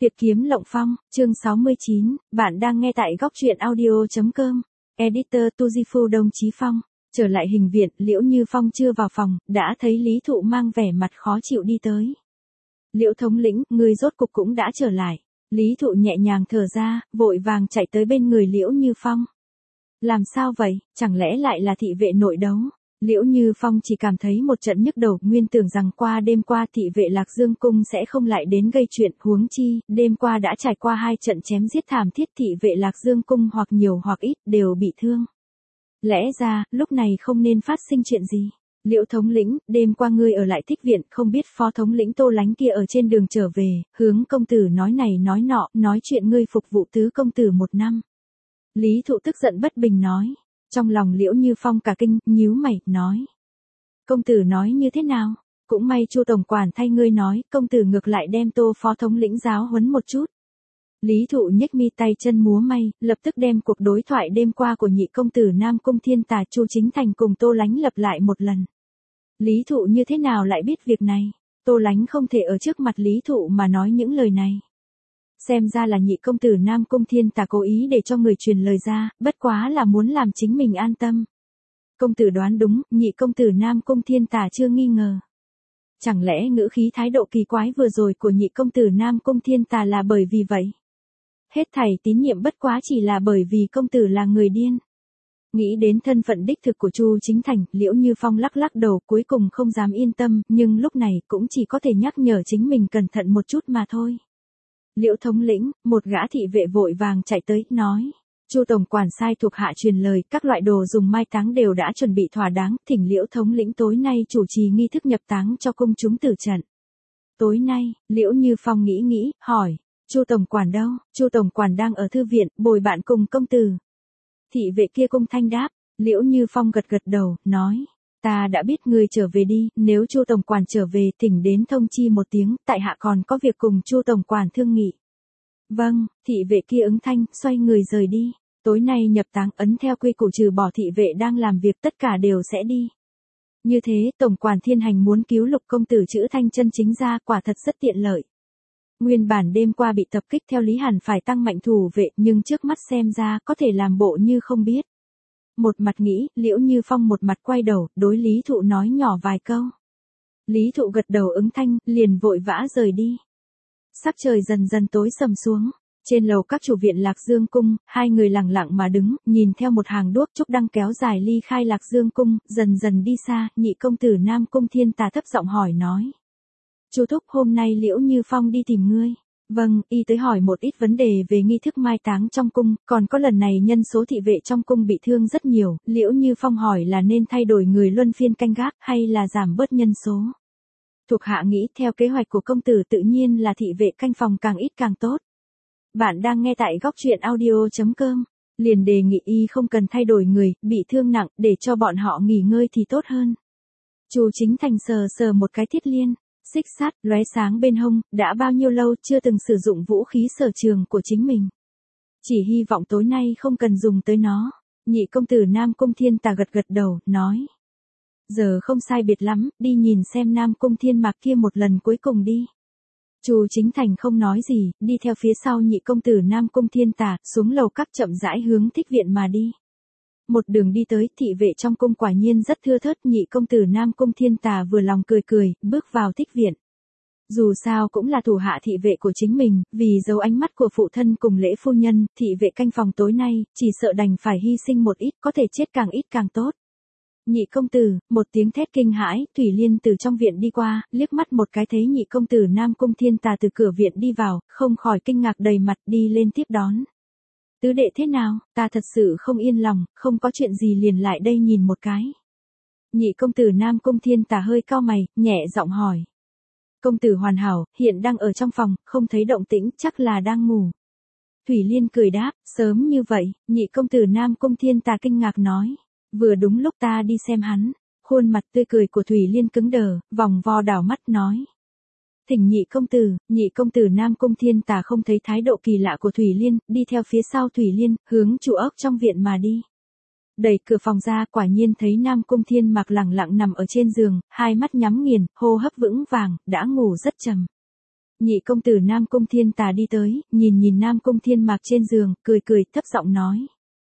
Tuyệt kiếm Lộng Phong, chương 69, bạn đang nghe tại góc truyện audio.com. Editor Tujifu Đồng Chí Phong. Trở lại hình viện, Liễu Như Phong chưa vào phòng, đã thấy Lý Thụ mang vẻ mặt khó chịu đi tới. Liễu thống lĩnh, người rốt cục cũng đã trở lại. Lý Thụ nhẹ nhàng thở ra, vội vàng chạy tới bên người Liễu Như Phong. Làm sao vậy, chẳng lẽ lại là thị vệ nội đấu? Liễu Như Phong chỉ cảm thấy một trận nhức đầu, nguyên tưởng rằng qua đêm qua thị vệ Lạc Dương Cung sẽ không lại đến gây chuyện, huống chi, đêm qua đã trải qua 2 trận chém giết thảm thiết, thị vệ Lạc Dương Cung hoặc nhiều hoặc ít đều bị thương. Lẽ ra, lúc này không nên phát sinh chuyện gì. Liễu thống lĩnh, đêm qua ngươi ở lại Thích viện, không biết phó thống lĩnh Tô Lánh kia ở trên đường trở về, hướng công tử nói này nói nọ, nói chuyện ngươi phục vụ tứ công tử 1 năm. Lý Thụ tức giận bất bình nói. Trong lòng Liễu Như Phong cả kinh, nhíu mày, nói. Công tử nói như thế nào? Cũng may Chu tổng quản thay ngươi nói, công tử ngược lại đem Tô phó thống lĩnh giáo huấn một chút. Lý Thụ nhếch mi tay chân múa may, lập tức đem cuộc đối thoại đêm qua của nhị công tử Nam Cung Thiên Tà Chu Chính Thành cùng Tô Lánh lập lại một lần. Lý Thụ như thế nào lại biết việc này? Tô Lánh không thể ở trước mặt Lý Thụ mà nói những lời này. Xem ra là nhị công tử Nam Cung Thiên Tà cố ý để cho người truyền lời ra, bất quá là muốn làm chính mình an tâm. Công tử đoán đúng, nhị công tử Nam Cung Thiên Tà chưa nghi ngờ. Chẳng lẽ ngữ khí thái độ kỳ quái vừa rồi của nhị công tử Nam Cung Thiên Tà là bởi vì vậy? Hết thảy tín nhiệm bất quá chỉ là bởi vì công tử là người điên. Nghĩ đến thân phận đích thực của Chu Chính Thành, Liễu Như Phong lắc lắc đầu, cuối cùng không dám yên tâm, nhưng lúc này cũng chỉ có thể nhắc nhở chính mình cẩn thận một chút mà thôi. Liễu thống lĩnh, một gã thị vệ vội vàng chạy tới, nói. Chu tổng quản sai thuộc hạ truyền lời, các loại đồ dùng mai táng đều đã chuẩn bị thỏa đáng, thỉnh Liễu thống lĩnh tối nay chủ trì nghi thức nhập táng cho công chúng tử trận. Tối nay, Liễu Như Phong nghĩ, hỏi. Chu tổng quản đâu? Chu tổng quản đang ở thư viện, bồi bạn cùng công tử. Thị vệ kia cung thanh đáp. Liễu Như Phong gật đầu, nói. Ta đã biết ngươi trở về đi, nếu Chu tổng quản trở về thỉnh đến thông chi một tiếng, tại hạ còn có việc cùng Chu tổng quản thương nghị. Vâng, thị vệ kia ứng thanh, xoay người rời đi. Tối nay nhập táng, ấn theo quy củ trừ bỏ thị vệ đang làm việc tất cả đều sẽ đi. Như thế, tổng quản Thiên Hành muốn cứu Lục công tử chữ Thanh chân chính ra, quả thật rất tiện lợi. Nguyên bản đêm qua bị tập kích theo lý hẳn phải tăng mạnh thủ vệ, nhưng trước mắt xem ra có thể làm bộ như không biết. Một mặt nghĩ, Liễu Như Phong một mặt quay đầu, đối Lý Thụ nói nhỏ vài câu. Lý Thụ gật đầu ứng thanh, liền vội vã rời đi. Sắc trời dần dần tối sầm xuống. Trên lầu các chủ viện Lạc Dương Cung, 2 người lặng lặng mà đứng, nhìn theo một hàng đuốc trúc đăng kéo dài ly khai Lạc Dương Cung, dần dần đi xa, nhị công tử Nam Cung Thiên Tà thấp giọng hỏi nói. Chu thúc, hôm nay Liễu Như Phong đi tìm ngươi. Vâng, y tới hỏi một ít vấn đề về nghi thức mai táng trong cung, còn có lần này nhân số thị vệ trong cung bị thương rất nhiều, Liễu Như Phong hỏi là nên thay đổi người luân phiên canh gác hay là giảm bớt nhân số. Thuộc hạ nghĩ theo kế hoạch của công tử tự nhiên là thị vệ canh phòng càng ít càng tốt. Bạn đang nghe tại góc truyện audio.com, liền đề nghị y không cần thay đổi người, bị thương nặng, để cho bọn họ nghỉ ngơi thì tốt hơn. Chu Chính Thành sờ một cái thiết liên. Xích sắt, lóe sáng bên hông, đã bao nhiêu lâu chưa từng sử dụng vũ khí sở trường của chính mình. Chỉ hy vọng tối nay không cần dùng tới nó. Nhị công tử Nam Cung Thiên Tà gật đầu, nói. Giờ không sai biệt lắm, đi nhìn xem Nam Cung Thiên Mạc kia một lần cuối cùng đi. Chu Chính Thành không nói gì, đi theo phía sau nhị công tử Nam Cung Thiên Tà, xuống lầu các chậm rãi hướng Thích viện mà đi. Một đường đi tới, thị vệ trong cung quả nhiên rất thưa thớt, nhị công tử Nam Cung Thiên Tà vừa lòng cười, bước vào Thích viện. Dù sao cũng là thủ hạ thị vệ của chính mình, vì giấu ánh mắt của phụ thân cùng lễ phu nhân, thị vệ canh phòng tối nay, chỉ sợ đành phải hy sinh một ít, có thể chết càng ít càng tốt. Nhị công tử, một tiếng thét kinh hãi, Thủy Liên từ trong viện đi qua, liếc mắt một cái thấy nhị công tử Nam Cung Thiên Tà từ cửa viện đi vào, không khỏi kinh ngạc đầy mặt đi lên tiếp đón. Tứ đệ thế nào, ta thật sự không yên lòng, không có chuyện gì liền lại đây nhìn một cái. Nhị công tử Nam Cung Thiên Tà hơi cau mày, nhẹ giọng hỏi. Công tử hoàn hảo, hiện đang ở trong phòng, không thấy động tĩnh, chắc là đang ngủ. Thủy Liên cười đáp, sớm như vậy, nhị công tử Nam Cung Thiên Tà kinh ngạc nói. Vừa đúng lúc ta đi xem hắn, khuôn mặt tươi cười của Thủy Liên cứng đờ, vòng vo đảo mắt nói. Thỉnh nhị công tử Nam Cung Thiên Tà không thấy thái độ kỳ lạ của Thủy Liên, đi theo phía sau Thủy Liên, hướng chủ ốc trong viện mà đi. Đẩy cửa phòng ra, quả nhiên thấy Nam Cung Thiên Mạc lẳng lặng nằm ở trên giường, hai mắt nhắm nghiền, hô hấp vững vàng, đã ngủ rất trầm. Nhị công tử Nam Cung Thiên Tà đi tới, nhìn Nam Cung Thiên Mạc trên giường, cười thấp giọng nói.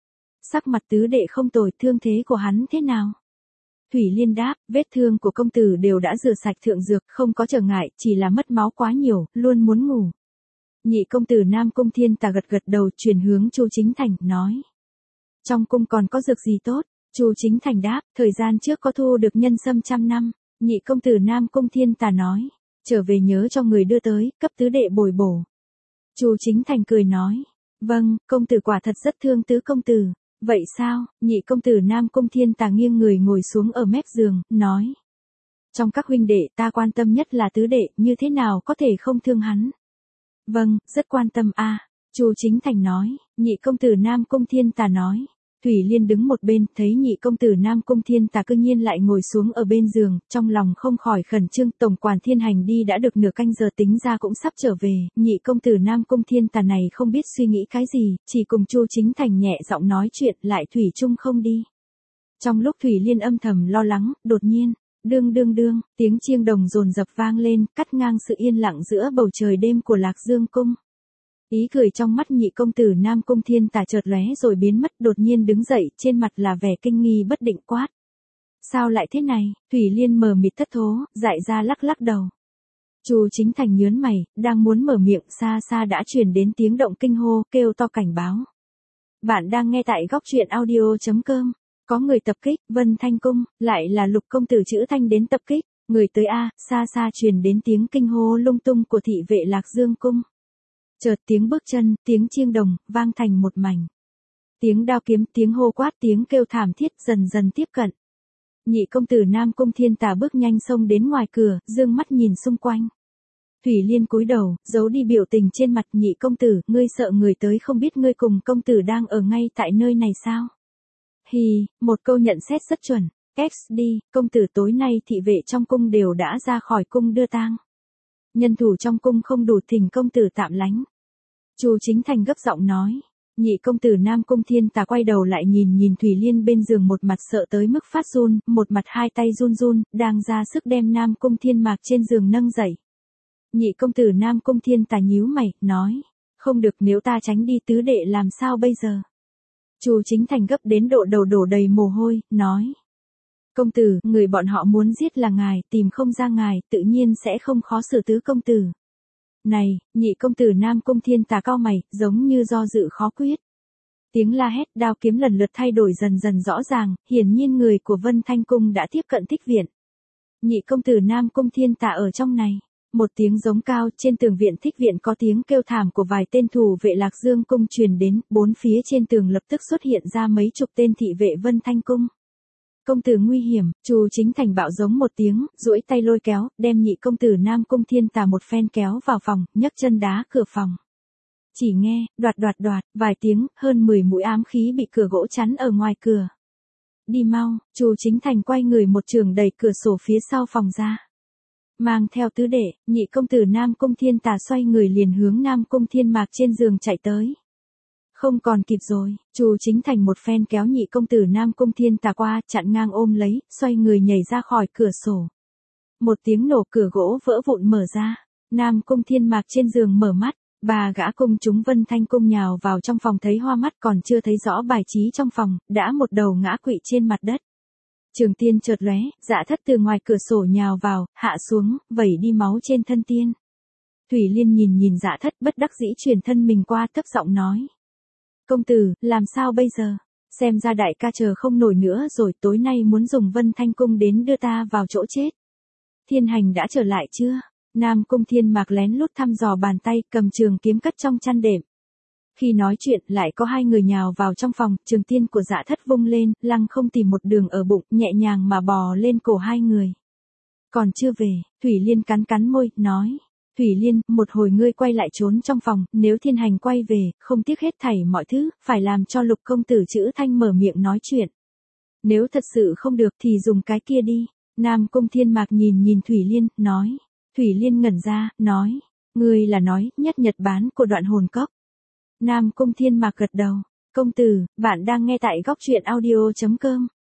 Sắc mặt tứ đệ không tồi, thương thế của hắn thế nào? Thủy Liên đáp, vết thương của công tử đều đã rửa sạch thượng dược, không có trở ngại, chỉ là mất máu quá nhiều, luôn muốn ngủ. Nhị công tử Nam Cung Thiên Tà gật đầu, chuyển hướng Chu Chính Thành, nói. Trong cung còn có dược gì tốt? Chu Chính Thành đáp, thời gian trước có thu được nhân sâm 100 năm. Nhị công tử Nam Cung Thiên Tà nói, trở về nhớ cho người đưa tới, cấp tứ đệ bồi bổ. Chu Chính Thành cười nói, vâng, công tử quả thật rất thương tứ công tử. Vậy sao? Nhị công tử Nam Cung Thiên Tà nghiêng người ngồi xuống ở mép giường, nói. Trong các huynh đệ ta quan tâm nhất là tứ đệ, như thế nào có thể không thương hắn? Vâng, rất quan tâm a. Chu Chính Thành nói. Nhị công tử Nam Cung Thiên Tà nói. Thủy Liên đứng một bên, thấy nhị công tử Nam Cung Thiên Tà cư nhiên lại ngồi xuống ở bên giường, trong lòng không khỏi khẩn trương. Tổng quản Thiên Hành đi đã được nửa canh giờ, tính ra cũng sắp trở về, nhị công tử Nam Cung Thiên Tà này không biết suy nghĩ cái gì, chỉ cùng Chu Chính Thành nhẹ giọng nói chuyện, lại thủy chung không đi. Trong lúc Thủy Liên âm thầm lo lắng, đột nhiên, đương, tiếng chiêng đồng dồn dập vang lên, cắt ngang sự yên lặng giữa bầu trời đêm của Lạc Dương cung. Ý cười trong mắt nhị công tử Nam Cung Thiên Tà chợt lóe rồi biến mất, đột nhiên đứng dậy, trên mặt là vẻ kinh nghi bất định quát. Sao lại thế này? Thủy Liên mờ mịt thất thố, dại ra lắc đầu. Chu Chính Thành nhớn mày, đang muốn mở miệng, xa đã truyền đến tiếng động kinh hô, kêu to cảnh báo. Bạn đang nghe tại góc truyện audio.com. Có người tập kích, Vân Thanh Cung, lại là Lục công tử chữ Thanh đến tập kích, người tới a, xa truyền đến tiếng kinh hô lung tung của thị vệ Lạc Dương cung. Chợt tiếng bước chân, tiếng chiêng đồng, vang thành một mảnh. Tiếng đao kiếm, tiếng hô quát, tiếng kêu thảm thiết dần tiếp cận. Nhị công tử Nam Cung Thiên Tà bước nhanh xông đến ngoài cửa, dương mắt nhìn xung quanh. Thủy Liên cúi đầu, giấu đi biểu tình trên mặt. Nhị công tử, ngươi sợ người tới không biết ngươi cùng công tử đang ở ngay tại nơi này sao? Hì, một câu nhận xét rất chuẩn. XD, công tử tối nay thị vệ trong cung đều đã ra khỏi cung đưa tang. Nhân thủ trong cung không đủ, thỉnh công tử tạm lánh. Chu Chính Thành gấp giọng nói. Nhị công tử Nam Cung Thiên Tà quay đầu lại nhìn Thủy Liên bên giường, một mặt sợ tới mức phát run, một mặt hai tay run, đang ra sức đem Nam Cung Thiên Mạc trên giường nâng dậy. Nhị công tử Nam Cung Thiên Tà nhíu mày, nói. Không được, nếu ta tránh đi tứ đệ làm sao bây giờ? Chu Chính Thành gấp đến độ đầu đổ đầy mồ hôi, nói. Công tử, người bọn họ muốn giết là ngài, tìm không ra ngài, tự nhiên sẽ không khó xử tứ công tử. Này, nhị công tử Nam Cung Thiên Tà cau mày, giống như do dự khó quyết. Tiếng la hét, đao kiếm lần lượt thay đổi dần rõ ràng, hiển nhiên người của Vân Thanh Cung đã tiếp cận Thích viện. Nhị công tử Nam Cung Thiên Tà ở trong này. Một tiếng giống cao, trên tường viện Thích viện có tiếng kêu thảm của vài tên thủ vệ Lạc Dương cung truyền đến, bốn phía trên tường lập tức xuất hiện ra mấy chục tên thị vệ Vân Thanh Cung. Công tử nguy hiểm, Chu Chính Thành bạo giống một tiếng, duỗi tay lôi kéo, đem nhị công tử Nam Cung Thiên Tà một phen kéo vào phòng, nhấc chân đá cửa phòng. Chỉ nghe, đoạt, vài tiếng, hơn 10 mũi ám khí bị cửa gỗ chắn ở ngoài cửa. Đi mau, Chu Chính Thành quay người một trường đẩy cửa sổ phía sau phòng ra. Mang theo tứ đệ, nhị công tử Nam Cung Thiên Tà xoay người liền hướng Nam Cung Thiên Mạc trên giường chạy tới. Không còn kịp rồi, Chu Chính Thành một phen kéo nhị công tử Nam Cung Thiên Tà qua, chặn ngang ôm lấy, xoay người nhảy ra khỏi cửa sổ. Một tiếng nổ, cửa gỗ vỡ vụn mở ra. Nam Cung Thiên Mạc trên giường mở mắt, bà gã cung chúng Vân Thanh Cung nhào vào trong phòng, thấy hoa mắt, còn chưa thấy rõ bài trí trong phòng, đã một đầu ngã quỵ trên mặt đất. Trường tiên chợt lóe, Dạ Thất từ ngoài cửa sổ nhào vào, hạ xuống, vẩy đi máu trên thân tiên. Thủy Liên nhìn Dạ Thất, bất đắc dĩ chuyển thân mình qua, thấp giọng nói. Công tử, làm sao bây giờ? Xem ra đại ca chờ không nổi nữa rồi, tối nay muốn dùng Vân Thanh Cung đến đưa ta vào chỗ chết. Thiên Hành đã trở lại chưa? Nam Cung Thiên Mạc lén lút thăm dò bàn tay, cầm trường kiếm cất trong chăn đệm. Khi nói chuyện, lại có hai người nhào vào trong phòng, trường tiên của Dạ Thất vung lên, lăng không tìm một đường ở bụng, nhẹ nhàng mà bò lên cổ hai người. Còn chưa về, Thủy Liên cắn môi, nói. Thủy Liên, một hồi ngươi quay lại trốn trong phòng, nếu Thiên Hành quay về, không tiếc hết thảy mọi thứ, phải làm cho Lục công tử chữ Thanh mở miệng nói chuyện. Nếu thật sự không được thì dùng cái kia đi. Nam Cung Thiên Mạc nhìn Thủy Liên, nói. Thủy Liên ngẩn ra, nói. Ngươi là nói, nhất nhật bán của Đoạn Hồn Cốc. Nam Cung Thiên Mạc gật đầu. Công tử, bạn đang nghe tại góc truyện audio.com.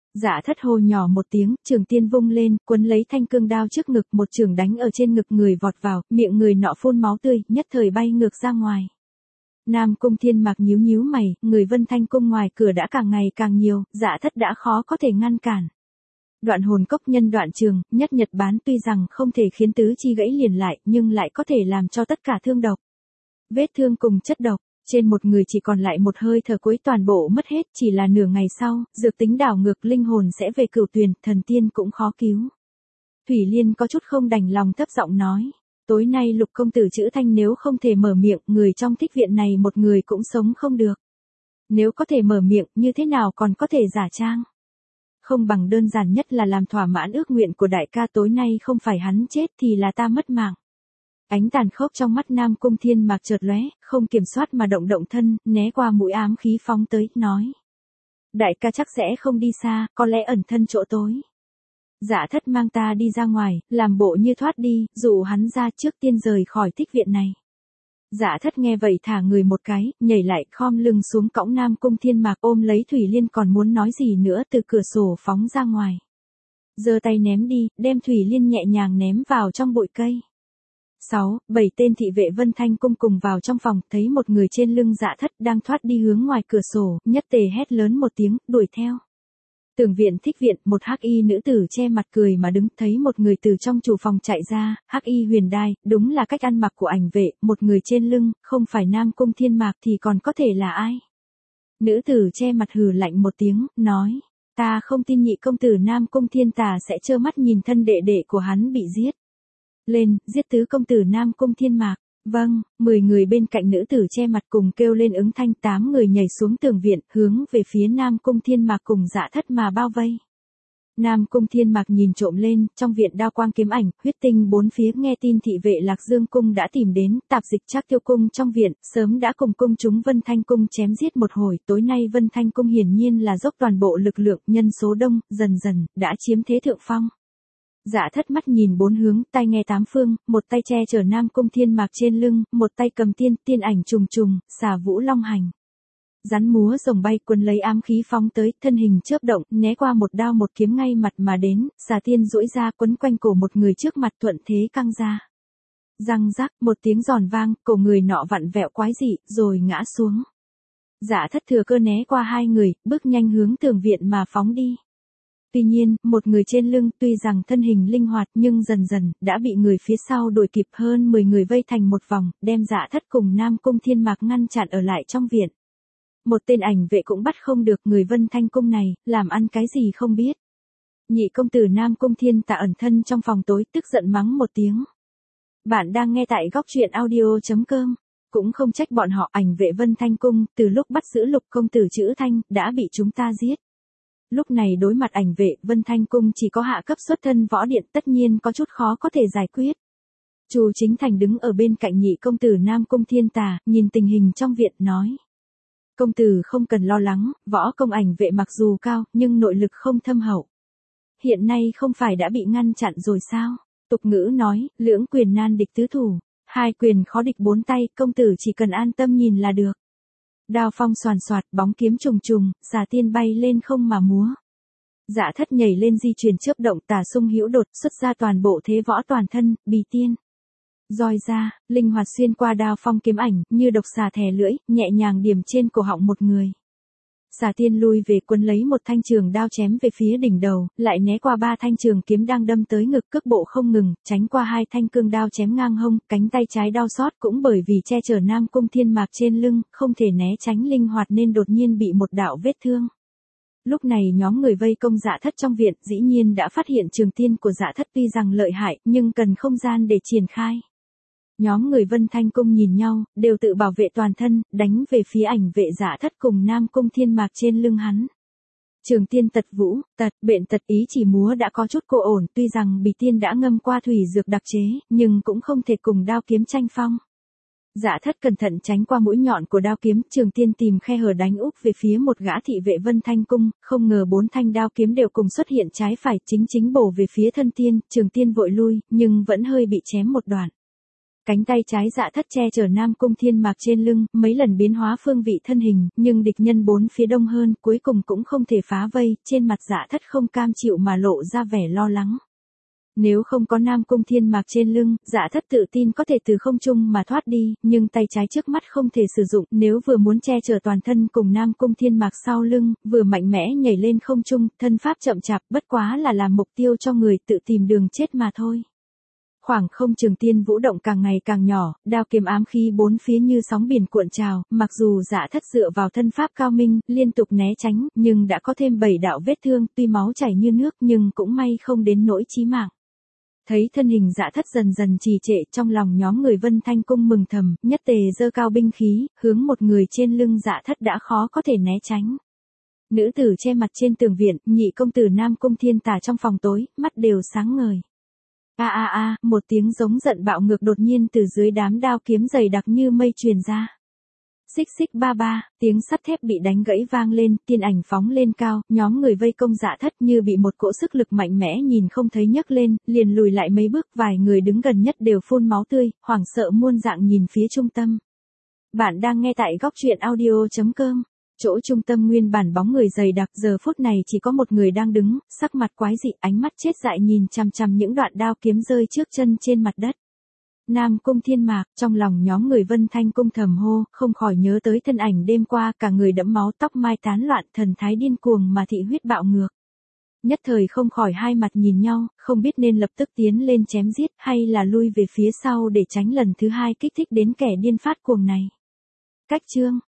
Dạ thất hô nhỏ một tiếng, trường tiên vung lên, quấn lấy thanh cương đao trước ngực, một trường đánh ở trên ngực người vọt vào, miệng người nọ phun máu tươi, nhất thời bay ngược ra ngoài. Nam Cung Thiên Mạc nhíu nhíu mày, người Vân Thanh Cung ngoài cửa đã càng ngày càng nhiều, dạ thất đã khó có thể ngăn cản. Đoạn hồn cốc nhân đoạn trường, nhất nhật bán tuy rằng không thể khiến tứ chi gãy liền lại, nhưng lại có thể làm cho tất cả thương độc. Vết thương cùng chất độc, trên một người chỉ còn lại một hơi thở cuối toàn bộ mất hết, chỉ là nửa ngày sau, dược tính đảo ngược linh hồn sẽ về cửu tuyền, thần tiên cũng khó cứu. Thủy Liên có chút không đành lòng thấp giọng nói, tối nay Lục công tử chữ Thanh nếu không thể mở miệng, người trong thích viện này một người cũng sống không được. Nếu có thể mở miệng, như thế nào còn có thể giả trang? Không bằng đơn giản nhất là làm thỏa mãn ước nguyện của đại ca, tối nay không phải hắn chết thì là ta mất mạng. Ánh tàn khốc trong mắt Nam Cung Thiên Mạc chợt lóe, không kiểm soát mà động động thân, né qua mũi ám khí phóng tới, nói. Đại ca chắc sẽ không đi xa, có lẽ ẩn thân chỗ tối. Dạ thất mang ta đi ra ngoài, làm bộ như thoát đi, dụ hắn ra trước tiên rời khỏi thích viện này. Dạ thất nghe vậy thả người một cái, nhảy lại khom lưng xuống cõng Nam Cung Thiên Mạc, ôm lấy Thủy Liên, còn muốn nói gì nữa, từ cửa sổ phóng ra ngoài. Giơ tay ném đi, đem Thủy Liên nhẹ nhàng ném vào trong bụi cây. 7 tên thị vệ Vân Thanh Cung cùng vào trong phòng, thấy một người trên lưng Dạ thất đang thoát đi hướng ngoài cửa sổ, nhất tề hét lớn một tiếng, đuổi theo. Tường viện thích viện, một hắc y nữ tử che mặt cười mà đứng, thấy một người từ trong chủ phòng chạy ra, hắc y huyền đai, đúng là cách ăn mặc của ảnh vệ, một người trên lưng, không phải Nam Cung Thiên Mạc thì còn có thể là ai? Nữ tử che mặt hừ lạnh một tiếng, nói, ta không tin nhị công tử Nam Cung Thiên Tà sẽ trơ mắt nhìn thân đệ đệ của hắn bị giết. Lên, giết tứ công tử Nam Cung Thiên Mạc. Vâng, 10 người bên cạnh nữ tử che mặt cùng kêu lên ứng thanh, 8 người nhảy xuống tường viện, hướng về phía Nam Cung Thiên Mạc cùng Dạ thất mà bao vây. Nam Cung Thiên Mạc nhìn trộm lên, trong viện đao quang kiếm ảnh, huyết tinh bốn phía, nghe tin thị vệ Lạc Dương cung đã tìm đến, tạp dịch Trác Tiêu cung trong viện, sớm đã cùng cung chúng Vân Thanh cung chém giết một hồi, tối nay Vân Thanh cung hiển nhiên là dốc toàn bộ lực lượng, nhân số đông, dần dần đã chiếm thế thượng phong. Dạ thất mắt nhìn bốn hướng, tai nghe tám phương, một tay che chở Nam Cung Thiên Mạc trên lưng, một tay cầm tiên ảnh trùng trùng, xà vũ long hành. Rắn múa rồng bay, quấn lấy ám khí phóng tới, thân hình chớp động, né qua một đao một kiếm ngay mặt mà đến, xà tiên duỗi ra quấn quanh cổ một người trước mặt, thuận thế căng ra. Răng rắc, một tiếng giòn vang, cổ người nọ vặn vẹo quái dị, rồi ngã xuống. Dạ thất thừa cơ né qua hai người, bước nhanh hướng tường viện mà phóng đi. Tuy nhiên, một người trên lưng tuy rằng thân hình linh hoạt nhưng dần dần đã bị người phía sau đuổi kịp, hơn 10 người vây thành một vòng, đem Dạ thất cùng Nam Cung Thiên Mạc ngăn chặn ở lại trong viện. Một tên ảnh vệ cũng bắt không được, người Vân Thanh cung này, làm ăn cái gì không biết. Nhị công tử Nam Cung Thiên Tà ẩn thân trong phòng tối, tức giận mắng một tiếng. Bạn đang nghe tại góc truyện audio.com. Cũng không trách bọn họ, ảnh vệ Vân Thanh cung, từ lúc bắt giữ Lục công tử chữ Thanh, đã bị chúng ta giết. Lúc này đối mặt ảnh vệ, Vân Thanh cung chỉ có hạ cấp xuất thân võ điện, tất nhiên có chút khó có thể giải quyết. Chu Chính Thành đứng ở bên cạnh nhị công tử Nam Cung Thiên Tà, nhìn tình hình trong viện, nói. Công tử không cần lo lắng, võ công ảnh vệ mặc dù cao, nhưng nội lực không thâm hậu. Hiện nay không phải đã bị ngăn chặn rồi sao? Tục ngữ nói, lưỡng quyền nan địch tứ thủ, hai quyền khó địch bốn tay, công tử chỉ cần an tâm nhìn là được. Đao phong xoàn xoạt, bóng kiếm trùng trùng, xà tiên bay lên không mà múa. Dạ thất nhảy lên di chuyển chớp động, tả xung hữu đột, xuất ra toàn bộ thế võ toàn thân, bì tiên. Roi ra, linh hoạt xuyên qua đao phong kiếm ảnh, như độc xà thè lưỡi, nhẹ nhàng điểm trên cổ họng một người. Xà tiên lui về, quấn lấy một thanh trường đao chém về phía đỉnh đầu, lại né qua 3 thanh trường kiếm đang đâm tới ngực, cước bộ không ngừng, tránh qua 2 thanh cương đao chém ngang hông, cánh tay trái đau xót, cũng bởi vì che chở Nam Cung Thiên Mạc trên lưng, không thể né tránh linh hoạt nên đột nhiên bị một đạo vết thương. Lúc này nhóm người vây công Dạ thất trong viện, dĩ nhiên đã phát hiện trường tiên của Dạ thất tuy rằng lợi hại, nhưng cần không gian để triển khai. Nhóm người Vân Thanh cung nhìn nhau, đều tự bảo vệ toàn thân, đánh về phía ảnh vệ Dạ thất cùng Nam Cung Thiên Mạc trên lưng hắn. Trường tiên tật vũ, tật, bệnh tật ý chỉ múa đã có chút cô ổn, tuy rằng bì tiên đã ngâm qua thủy dược đặc chế, nhưng cũng không thể cùng đao kiếm tranh phong. Dạ thất cẩn thận tránh qua mũi nhọn của đao kiếm, trường tiên tìm khe hở đánh úp về phía một gã thị vệ Vân Thanh cung, không ngờ 4 thanh đao kiếm đều cùng xuất hiện trái phải, chính bổ về phía thân tiên, trường tiên vội lui, nhưng vẫn hơi bị chém một đoạn. Cánh tay trái Dạ Thất che chở Nam Cung Thiên Mạc trên lưng, mấy lần biến hóa phương vị thân hình, nhưng địch nhân bốn phía đông hơn, cuối cùng cũng không thể phá vây, trên mặt Dạ Thất không cam chịu mà lộ ra vẻ lo lắng. Nếu không có Nam Cung Thiên Mạc trên lưng, Dạ Thất tự tin có thể từ không trung mà thoát đi, nhưng tay trái trước mắt không thể sử dụng, nếu vừa muốn che chở toàn thân cùng Nam Cung Thiên Mạc sau lưng, vừa mạnh mẽ nhảy lên không trung, thân pháp chậm chạp, bất quá là làm mục tiêu cho người tự tìm đường chết mà thôi. Khoảng không Trường Tiên vũ động càng ngày càng nhỏ, đao kiếm ám khí bốn phía như sóng biển cuộn trào, mặc dù Dạ Thất dựa vào thân pháp cao minh, liên tục né tránh, nhưng đã có thêm 7 đạo vết thương, tuy máu chảy như nước nhưng cũng may không đến nỗi chí mạng. Thấy thân hình Dạ Thất dần dần trì trệ, trong lòng nhóm người Vân Thanh Cung mừng thầm, nhất tề giơ cao binh khí, hướng một người trên lưng Dạ Thất đã khó có thể né tránh. Nữ tử che mặt trên tường viện, nhị công tử Nam Cung Thiên Tà trong phòng tối, mắt đều sáng ngời. Một tiếng giống giận bạo ngược đột nhiên từ dưới đám đao kiếm dày đặc như mây truyền ra. Xích xích ba ba, tiếng sắt thép bị đánh gãy vang lên, tiên ảnh phóng lên cao, nhóm người vây công Dạ Thất như bị một cỗ sức lực mạnh mẽ nhìn không thấy nhấc lên, liền lùi lại mấy bước, vài người đứng gần nhất đều phun máu tươi, hoảng sợ muôn dạng nhìn phía trung tâm. Bạn đang nghe tại góc truyện audio.com. Chỗ trung tâm nguyên bản bóng người dày đặc, giờ phút này chỉ có một người đang đứng, sắc mặt quái dị, ánh mắt chết dại nhìn chằm chằm những đoạn đao kiếm rơi trước chân trên mặt đất. Nam Cung Thiên Mạc, trong lòng nhóm người Vân Thanh Cung thầm hô, không khỏi nhớ tới thân ảnh đêm qua, cả người đẫm máu, tóc mai tán loạn, thần thái điên cuồng mà thị huyết bạo ngược. Nhất thời không khỏi hai mặt nhìn nhau, không biết nên lập tức tiến lên chém giết hay là lui về phía sau để tránh lần thứ hai kích thích đến kẻ điên phát cuồng này. Cách chương